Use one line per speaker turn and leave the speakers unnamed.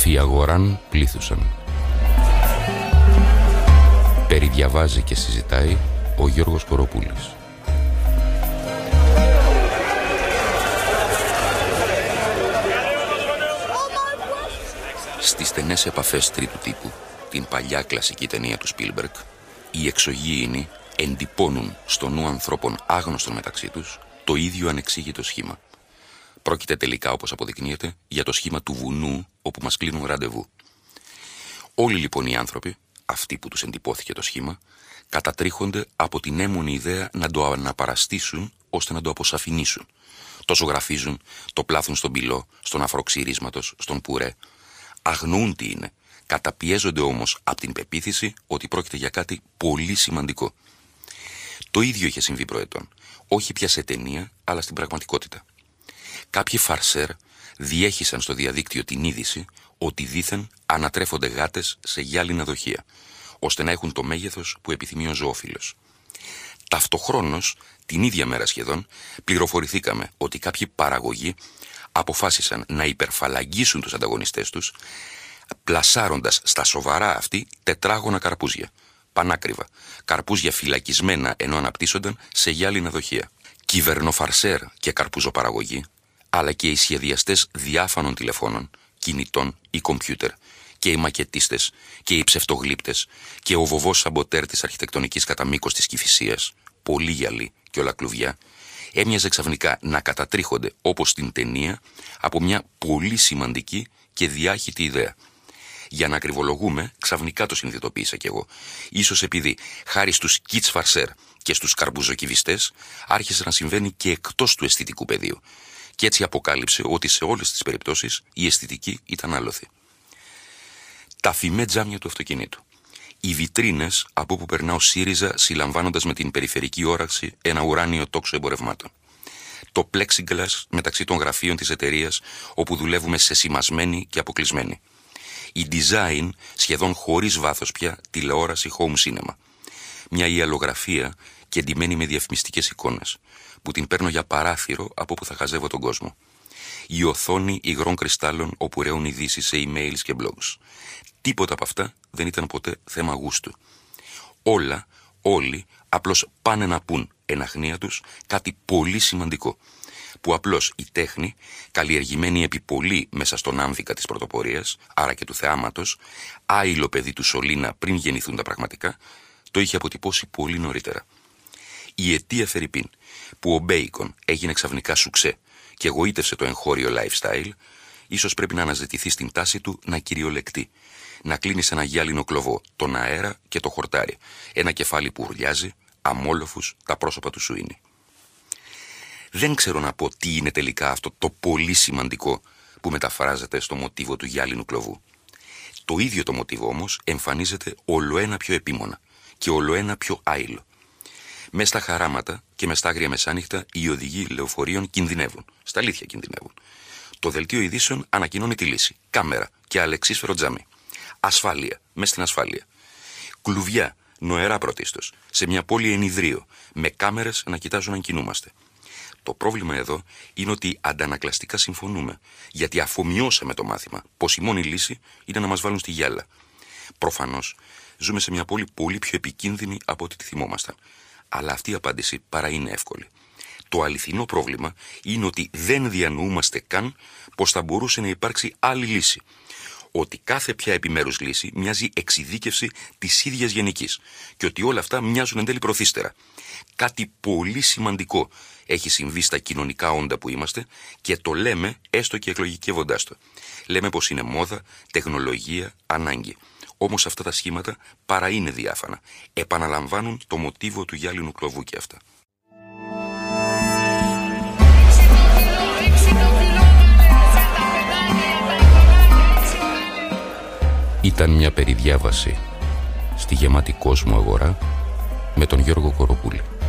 Αφι αγοράν πλήθουσαν. Περιδιαβάζει και συζητάει ο Γιώργος Κοροπούλης. Στις στενές επαφές τρίτου τύπου, την παλιά κλασική ταινία του Σπίλμπεργκ, οι εξωγήινοι εντυπώνουν στο νου ανθρώπων άγνωστων μεταξύ τους το ίδιο ανεξήγητο σχήμα. Πρόκειται τελικά, όπως αποδεικνύεται, για το σχήμα του βουνού όπου μας κλείνουν ραντεβού. Όλοι λοιπόν οι άνθρωποι, αυτοί που τους εντυπώθηκε το σχήμα, κατατρίχονται από την έμμονη ιδέα να το αναπαραστήσουν ώστε να το αποσαφηνίσουν. Το ζωγραφίζουν, το πλάθουν στον πυλό, στον αφρό ξυρίσματος, στον πουρέ. Αγνοούν τι είναι, καταπιέζονται όμως από την πεποίθηση ότι πρόκειται για κάτι πολύ σημαντικό. Το ίδιο είχε συμβεί προετών, όχι πια σε ταινία, αλλά στην πραγματικότητα. Κάποιοι φαρσέρ διέχυσαν στο διαδίκτυο την είδηση ότι δήθεν ανατρέφονται γάτες σε γυάλινα δοχεία, ώστε να έχουν το μέγεθος που επιθυμεί ο ζωόφιλος. Ταυτοχρόνως, την ίδια μέρα σχεδόν, πληροφορηθήκαμε ότι κάποιοι παραγωγοί αποφάσισαν να υπερφαλαγγίσουν τους ανταγωνιστές τους, πλασάροντας στα σοβαρά αυτοί τετράγωνα καρπούζια. Πανάκριβα, καρπούζια φυλακισμένα ενώ αναπτύσσονταν σε γυάλινα δοχεία. Κυβερνοφαρσέρ και καρπούζοπαραγωγοί, αλλά και οι σχεδιαστές διάφανων τηλεφώνων, κινητών ή κομπιούτερ, και οι μακετίστες και οι ψευτογλύπτες και ο βοβός σαμποτέρ της αρχιτεκτονικής κατά μήκος της Κηφισίας, πολύ γυαλί και όλα κλουβιά, έμοιαζε ξαφνικά να κατατρίχονται όπως στην ταινία από μια πολύ σημαντική και διάχυτη ιδέα. Για να ακριβολογούμε, ξαφνικά το συνειδητοποίησα κι εγώ. Ίσως επειδή, χάρη στους κιτς φαρσέρ και στους καρμπουζοκιβιστές, άρχισε να συμβαίνει και εκτός του αισθητικού πεδίου. Και έτσι αποκάλυψε ότι σε όλες τις περιπτώσεις η αισθητική ήταν άλοθη. Τα φημέ τζάμια του αυτοκινήτου. Οι βιτρίνες από όπου περνά ο ΣΥΡΙΖΑ συλλαμβάνοντας με την περιφερική όραξη ένα ουράνιο τόξο εμπορευμάτων. Το plexiglass μεταξύ των γραφείων της εταιρείας όπου δουλεύουμε σεσημασμένοι και αποκλεισμένοι. Η design σχεδόν χωρίς βάθος πια τηλεόραση home cinema. Μια ιαλογραφία και εντυμένη με διαφημιστικές εικόνες που την παίρνω για παράθυρο από όπου θα χαζεύω τον κόσμο. Η οθόνη υγρών κρυστάλλων όπου ρέουν ειδήσεις σε emails και blogs. Τίποτα από αυτά δεν ήταν ποτέ θέμα γούστου. Όλα, όλοι, απλώς πάνε να πούν εν αχνία τους κάτι πολύ σημαντικό, που απλώς η τέχνη, καλλιεργημένη επί πολύ μέσα στον άμβικα της πρωτοπορίας, άρα και του θεάματος, άειλο παιδί του Σολίνα πριν γεννηθούν τα πραγματικά, το είχε αποτυπώσει πολύ νωρίτερα. Η αιτία φερειπίν, που ο Μπέικον έγινε ξαφνικά σουξέ και εγωίτευσε το εγχώριο lifestyle, ίσως πρέπει να αναζητηθεί στην τάση του να κυριολεκτεί, να κλείνει σε ένα γυάλινο κλωβό τον αέρα και το χορτάρι, ένα κεφάλι που ουρλιάζει, αμόλοφους τα πρόσωπα του Σουίνι. Δεν ξέρω να πω τι είναι τελικά αυτό το πολύ σημαντικό που μεταφράζεται στο μοτίβο του γυάλινου κλωβού. Το ίδιο το μοτίβο όμως εμφανίζεται ολοένα πιο επίμονα και ολοένα πιο άειλο. Μες στα χαράματα και μες στα άγρια μεσάνυχτα οι οδηγοί λεωφορείων κινδυνεύουν. Στα αλήθεια κινδυνεύουν. Το δελτίο ειδήσεων ανακοινώνει τη λύση. Κάμερα και αλεξίσφαιρο τζάμι. Ασφάλεια, μες στην ασφάλεια. Κλουβιά, νοερά πρωτίστως, σε μια πόλη ενιδρίο, με κάμερες να κοιτάζουν αν κινούμαστε. Το πρόβλημα εδώ είναι ότι αντανακλαστικά συμφωνούμε, γιατί αφομοιώσαμε το μάθημα πως η μόνη λύση είναι να μας βάλουν στη γυάλα. Προφανώς, ζούμε σε μια πόλη πολύ πιο επικίνδυνη από ό,τι τη θυμόμασταν. Αλλά αυτή η απάντηση παρά είναι εύκολη. Το αληθινό πρόβλημα είναι ότι δεν διανοούμαστε καν πως θα μπορούσε να υπάρξει άλλη λύση. Ότι κάθε πια επιμέρους λύση μοιάζει εξειδίκευση της ίδιας γενικής και ότι όλα αυτά μοιάζουν εν τέλει προθύστερα. Κάτι πολύ σημαντικό έχει συμβεί στα κοινωνικά όντα που είμαστε και το λέμε έστω και εκλογικεύοντάς το. Λέμε πως είναι μόδα, τεχνολογία, ανάγκη. Όμως αυτά τα σχήματα παρά είναι διάφανα. Επαναλαμβάνουν το μοτίβο του γυάλινου κλωβού και αυτά. Ήταν μια περιδιάβαση στη γεμάτη κόσμο αγορά με τον Γιώργο Κοροπούλη.